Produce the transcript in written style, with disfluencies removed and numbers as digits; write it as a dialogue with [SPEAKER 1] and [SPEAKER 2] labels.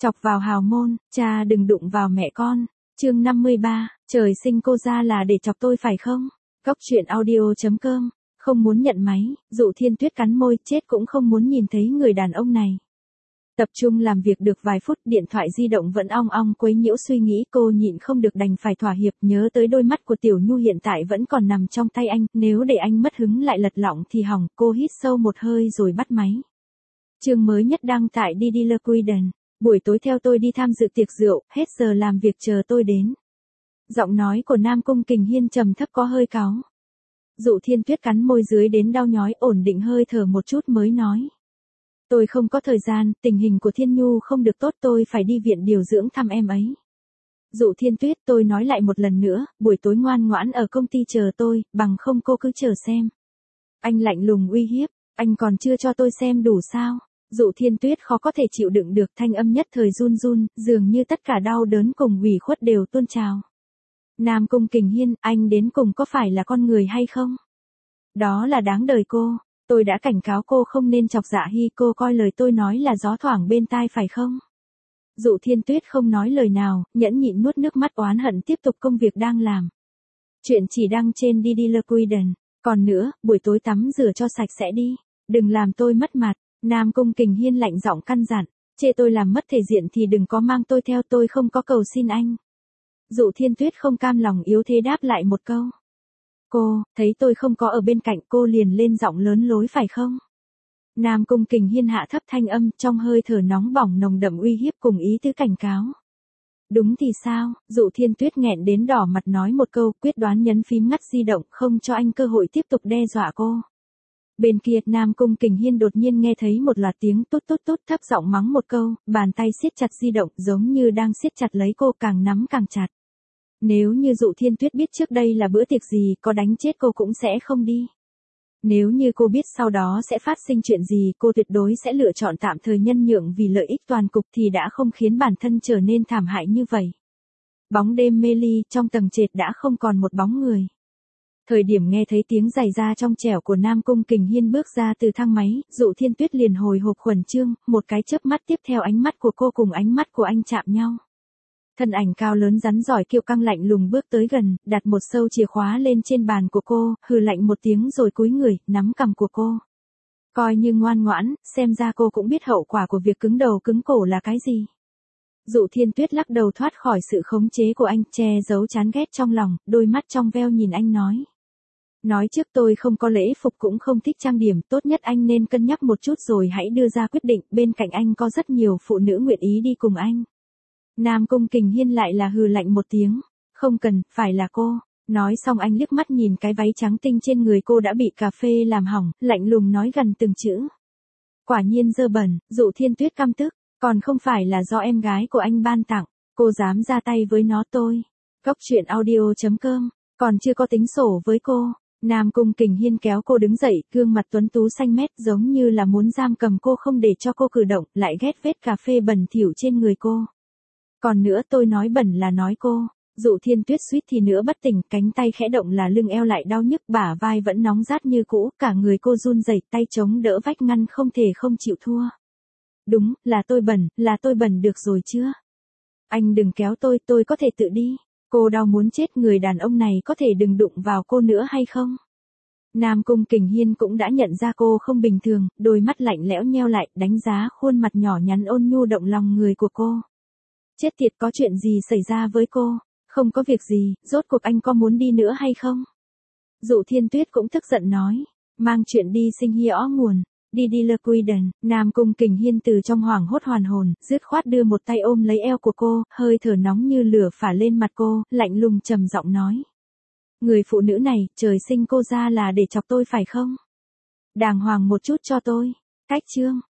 [SPEAKER 1] Chọc vào hào môn, cha đừng đụng vào mẹ con. Chương 53, trời sinh cô ra là để chọc tôi phải không? Góc truyện audio.com, không muốn nhận máy, Dụ Thiên Tuyết cắn môi, chết cũng không muốn nhìn thấy người đàn ông này. Tập trung làm việc được vài phút, điện thoại di động vẫn ong ong quấy nhiễu suy nghĩ, cô nhịn không được đành phải thỏa hiệp, nhớ tới đôi mắt của Tiểu Nhu hiện tại vẫn còn nằm trong tay anh, nếu để anh mất hứng lại lật lọng thì hỏng, cô hít sâu một hơi rồi bắt máy. Chương mới nhất đăng tại Didi Le Quiden. Buổi tối theo tôi đi tham dự tiệc rượu, hết giờ làm việc chờ tôi đến. Giọng nói của Nam Cung Kình Hiên trầm thấp có hơi cáu. Dụ Thiên Tuyết cắn môi dưới đến đau nhói, ổn định hơi thở một chút mới nói. Tôi không có thời gian, tình hình của Thiên Nhu không được tốt, tôi phải đi viện điều dưỡng thăm em ấy. Dụ Thiên Tuyết, tôi nói lại một lần nữa, buổi tối ngoan ngoãn ở công ty chờ tôi, bằng không cô cứ chờ xem. Anh lạnh lùng uy hiếp, anh còn chưa cho tôi xem đủ sao? Dụ Thiên Tuyết khó có thể chịu đựng được, thanh âm nhất thời run run, dường như tất cả đau đớn cùng ủy khuất đều tuôn trào. Nam Cung Kình Hiên, anh đến cùng có phải là con người hay không? Đó là đáng đời cô, tôi đã cảnh cáo cô không nên chọc Dạ Hy, cô coi lời tôi nói là gió thoảng bên tai phải không? Dụ Thiên Tuyết không nói lời nào, nhẫn nhịn nuốt nước mắt oán hận tiếp tục công việc đang làm. Chuyện chỉ đăng trên Didi Le Quiden. Còn nữa, buổi tối tắm rửa cho sạch sẽ đi, đừng làm tôi mất mặt. Nam Cung Kình Hiên lạnh giọng căn dặn, chê tôi làm mất thể diện thì đừng có mang tôi theo, tôi không có cầu xin anh. Dụ Thiên Tuyết không cam lòng yếu thế đáp lại một câu. Cô, thấy tôi không có ở bên cạnh cô liền lên giọng lớn lối phải không? Nam Cung Kình Hiên hạ thấp thanh âm, trong hơi thở nóng bỏng nồng đậm uy hiếp cùng ý tứ cảnh cáo. Đúng thì sao? Dụ Thiên Tuyết nghẹn đến đỏ mặt nói một câu, quyết đoán nhấn phím ngắt di động, không cho anh cơ hội tiếp tục đe dọa cô. Bên kia, Nam Cung Kình Hiên đột nhiên nghe thấy một loạt tiếng tút tút tút, thấp giọng mắng một câu, bàn tay siết chặt di động giống như đang siết chặt lấy cô, càng nắm càng chặt. Nếu như Dụ Thiên Tuyết biết trước đây là bữa tiệc gì, có đánh chết cô cũng sẽ không đi. Nếu như cô biết sau đó sẽ phát sinh chuyện gì, cô tuyệt đối sẽ lựa chọn tạm thời nhân nhượng vì lợi ích toàn cục thì đã không khiến bản thân trở nên thảm hại như vậy. Bóng đêm mê ly, trong tầng trệt đã không còn một bóng người. Thời điểm nghe thấy tiếng giày da trong trẻo của Nam Cung Kình Hiên bước ra từ thang máy, Dụ Thiên Tuyết liền hồi hộp khẩn trương, một cái chớp mắt tiếp theo ánh mắt của cô cùng ánh mắt của anh chạm nhau. Thân ảnh cao lớn rắn giỏi kiêu căng lạnh lùng bước tới gần, đặt một sâu chìa khóa lên trên bàn của cô, hừ lạnh một tiếng rồi cúi người, nắm cằm của cô. Coi như ngoan ngoãn, xem ra cô cũng biết hậu quả của việc cứng đầu cứng cổ là cái gì. Dụ Thiên Tuyết lắc đầu thoát khỏi sự khống chế của anh, che giấu chán ghét trong lòng, đôi mắt trong veo nhìn anh nói. Nói trước tôi không có lễ phục cũng không thích trang điểm, tốt nhất anh nên cân nhắc một chút rồi hãy đưa ra quyết định, bên cạnh anh có rất nhiều phụ nữ nguyện ý đi cùng anh. Nam Cung Kình Hiên lại là hừ lạnh một tiếng, không cần, phải là cô. Nói xong anh liếc mắt nhìn cái váy trắng tinh trên người cô đã bị cà phê làm hỏng, lạnh lùng nói gần từng chữ. Quả nhiên dơ bẩn, Dụ Thiên Tuyết căm tức, còn không phải là do em gái của anh ban tặng, cô dám ra tay với nó tôi. Góc truyện audio.com, còn chưa có tính sổ với cô. Nam Cung Kình Hiên kéo cô đứng dậy, gương mặt tuấn tú xanh mét giống như là muốn giam cầm cô không để cho cô cử động, lại ghét vết cà phê bẩn thỉu trên người cô. Còn nữa tôi nói bẩn là nói cô. Dụ Thiên Tuyết suýt thì nữa bất tỉnh, cánh tay khẽ động là lưng eo lại đau nhức, bả vai vẫn nóng rát như cũ, cả người cô run rẩy, tay chống đỡ vách ngăn không thể không chịu thua. Đúng, là tôi bẩn được rồi chưa? Anh đừng kéo tôi có thể tự đi. Cô đau muốn chết, người đàn ông này có thể đừng đụng vào cô nữa hay không? Nam Cung Kình Hiên cũng đã nhận ra cô không bình thường, đôi mắt lạnh lẽo nheo lại, đánh giá khuôn mặt nhỏ nhắn ôn nhu động lòng người của cô. Chết tiệt, có chuyện gì xảy ra với cô? Không có việc gì, rốt cuộc anh có muốn đi nữa hay không? Dụ Thiên Tuyết cũng tức giận nói, mang chuyện đi sinh hi ó nguồn. Didi Le Quiden. Nam Cung Kình Hiên từ trong hoảng hốt hoàn hồn, dứt khoát đưa một tay ôm lấy eo của cô, hơi thở nóng như lửa phả lên mặt cô, lạnh lùng trầm giọng nói. Người phụ nữ này, trời sinh cô ra là để chọc tôi phải không? Đàng hoàng một chút cho tôi. Cách chương.